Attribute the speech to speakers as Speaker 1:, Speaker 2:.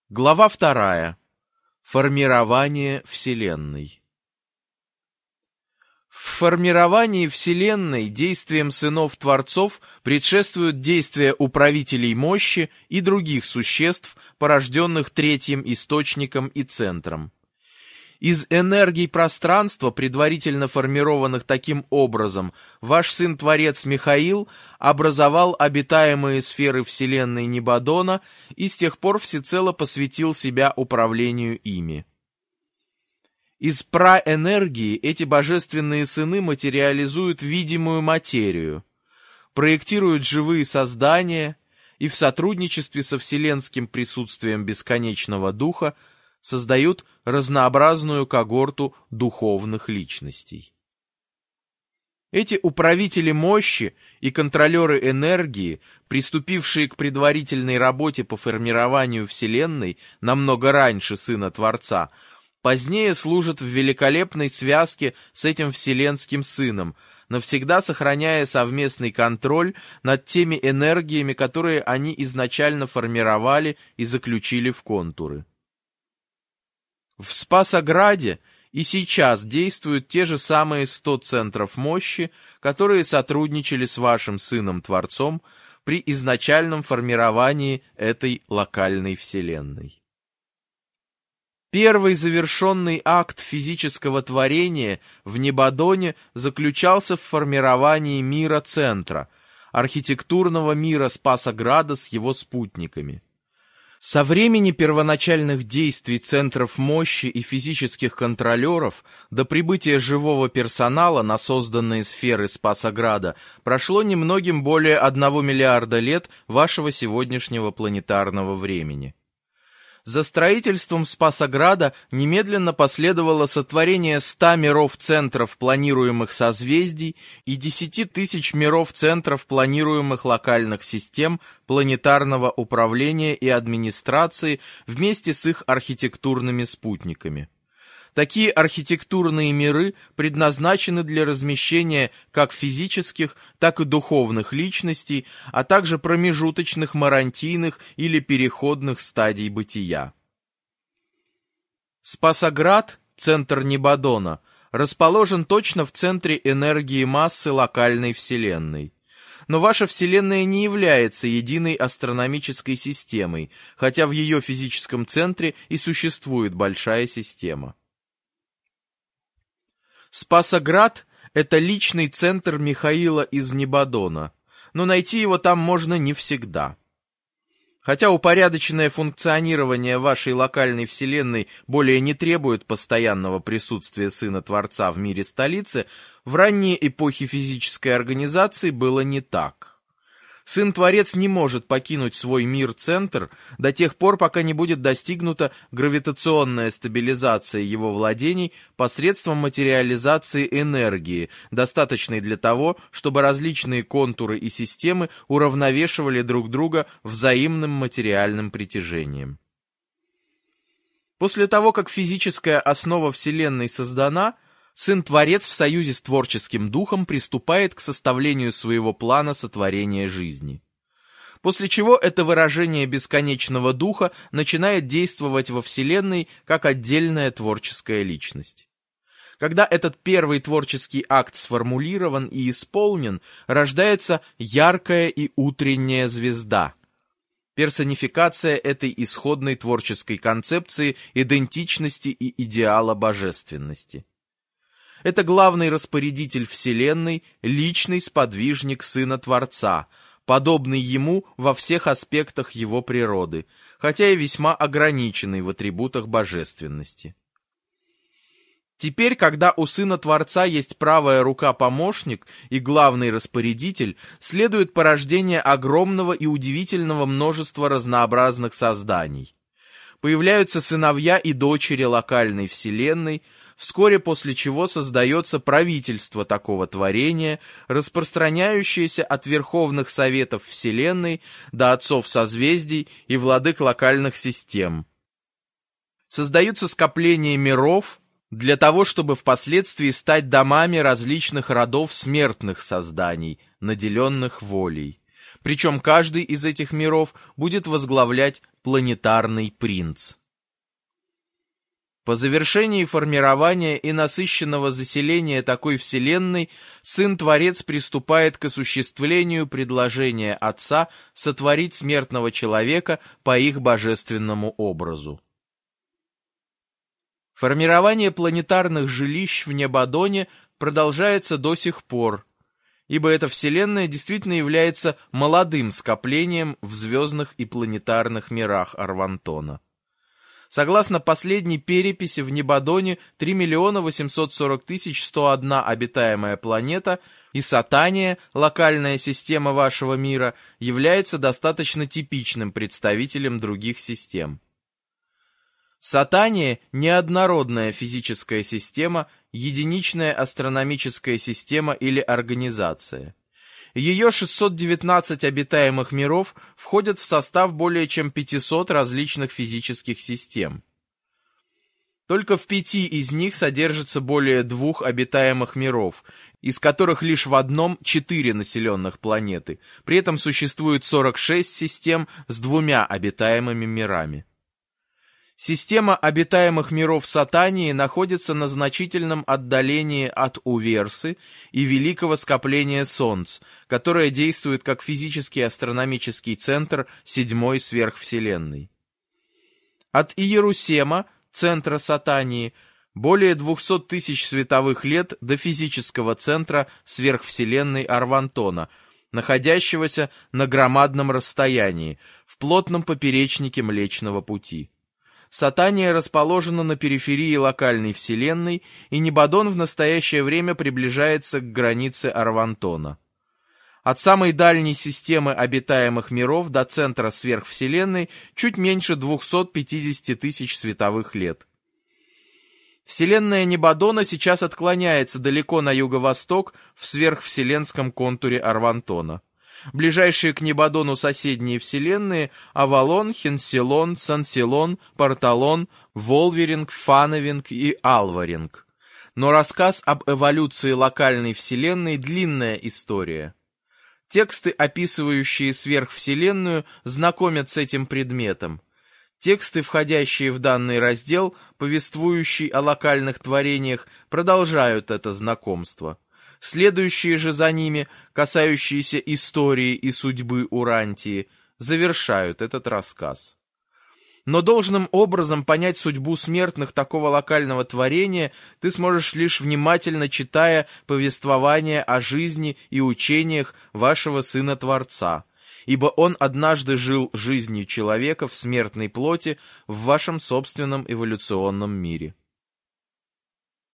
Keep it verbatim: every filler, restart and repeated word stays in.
Speaker 1: Глава вторая. Формирование Вселенной. В формировании Вселенной действиям сынов-творцов предшествуют действия управителей мощи и других существ, порожденных третьим источником и центром. Из энергий пространства, предварительно формированных таким образом, ваш сын-творец Михаил образовал обитаемые сферы Вселенной Небодона и с тех пор всецело посвятил себя управлению ими. Из праэнергии эти божественные сыны материализуют видимую материю, проектируют живые создания и в сотрудничестве со вселенским присутствием бесконечного духа создают разнообразную когорту духовных личностей. Эти управители мощи и контролеры энергии, приступившие к предварительной работе по формированию Вселенной намного раньше Сына Творца, позднее служат в великолепной связке с этим Вселенским Сыном, навсегда сохраняя совместный контроль над теми энергиями, которые они изначально формировали и заключили в контуры. В Спасограде и сейчас действуют те же самые сто центров мощи, которые сотрудничали с вашим Сыном-Творцом при изначальном формировании этой локальной Вселенной. Первый завершенный акт физического творения в Небодоне заключался в формировании мира-центра, архитектурного мира Спасограда с его спутниками. Со времени первоначальных действий центров мощи и физических контролеров до прибытия живого персонала на созданные сферы Спасограда прошло немногим более одного миллиарда лет вашего сегодняшнего планетарного времени. За строительством Спасограда немедленно последовало сотворение ста миров-центров планируемых созвездий и десяти тысяч миров-центров планируемых локальных систем планетарного управления и администрации вместе с их архитектурными спутниками. Такие архитектурные миры предназначены для размещения как физических, так и духовных личностей, а также промежуточных марантийных или переходных стадий бытия. Спасоград, центр Небодона, расположен точно в центре энергии массы локальной Вселенной. Но ваша Вселенная не является единой астрономической системой, хотя в ее физическом центре и существует большая система. Спасоград — это личный центр Михаила из Небодона, но найти его там можно не всегда. Хотя упорядоченное функционирование вашей локальной вселенной более не требует постоянного присутствия Сына Творца в мире столицы, в ранние эпохи физической организации было не так. Сын-творец не может покинуть свой мир-центр до тех пор, пока не будет достигнута гравитационная стабилизация его владений посредством материализации энергии, достаточной для того, чтобы различные контуры и системы уравновешивали друг друга взаимным материальным притяжением. После того, как физическая основа Вселенной создана, Сын-творец в союзе с творческим духом приступает к составлению своего плана сотворения жизни. После чего это выражение бесконечного духа начинает действовать во Вселенной как отдельная творческая личность. Когда этот первый творческий акт сформулирован и исполнен, рождается яркая и утренняя звезда, персонификация этой исходной творческой концепции идентичности и идеала божественности. Это главный распорядитель Вселенной, личный сподвижник Сына Творца, подобный ему во всех аспектах его природы, хотя и весьма ограниченный в атрибутах божественности. Теперь, когда у Сына Творца есть правая рука-помощник и главный распорядитель, следует порождение огромного и удивительного множества разнообразных созданий. Появляются сыновья и дочери локальной Вселенной, вскоре после чего создается правительство такого творения, распространяющееся от верховных советов Вселенной до отцов созвездий и владык локальных систем. Создаются скопления миров для того, чтобы впоследствии стать домами различных родов смертных созданий, наделенных волей. Причем каждый из этих миров будет возглавлять планетарный принц. По завершении формирования и насыщенного заселения такой Вселенной, Сын-Творец приступает к осуществлению предложения Отца сотворить смертного человека по их божественному образу. Формирование планетарных жилищ в Небадоне продолжается до сих пор, ибо эта Вселенная действительно является молодым скоплением в звездных и планетарных мирах Арвантона. Согласно последней переписи, в Небадоне три миллиона восемьсот сорок тысяч сто одна обитаемая планета, и Сатания, локальная система вашего мира, является достаточно типичным представителем других систем. Сатания – неоднородная физическая система, единичная астрономическая система или организация. Ее шестьсот девятнадцать обитаемых миров входят в состав более чем пятисот различных физических систем. Только в пяти из них содержится более двух обитаемых миров, из которых лишь в одном четыре населенных планеты. При этом существует сорок шесть систем с двумя обитаемыми мирами. Система обитаемых миров Сатании находится на значительном отдалении от Уверсы и великого скопления Солнц, которое действует как физический астрономический центр седьмой сверхвселенной. От Иерусема, центра Сатании, более двухсот тысяч световых лет до физического центра сверхвселенной Арвантона, находящегося на громадном расстоянии, в плотном поперечнике Млечного Пути. Сатания расположена на периферии локальной Вселенной, и Небадон в настоящее время приближается к границе Арвантона. От самой дальней системы обитаемых миров до центра сверхвселенной чуть меньше двухсот пятидесяти тысяч световых лет. Вселенная Небадона сейчас отклоняется далеко на юго-восток в сверхвселенском контуре Арвантона. Ближайшие к Небадону соседние вселенные — Авалон, Хенсилон, Сансилон, Порталон, Волверинг, Фановинг и Алваринг. Но рассказ об эволюции локальной вселенной — длинная история. Тексты, описывающие сверхвселенную, знакомят с этим предметом. Тексты, входящие в данный раздел, повествующий о локальных творениях, продолжают это знакомство. Следующие же за ними, касающиеся истории и судьбы Урантии, завершают этот рассказ. Но должным образом понять судьбу смертных такого локального творения ты сможешь лишь внимательно читая повествование о жизни и учениях вашего Сына-Творца, ибо Он однажды жил жизнью человека в смертной плоти в вашем собственном эволюционном мире.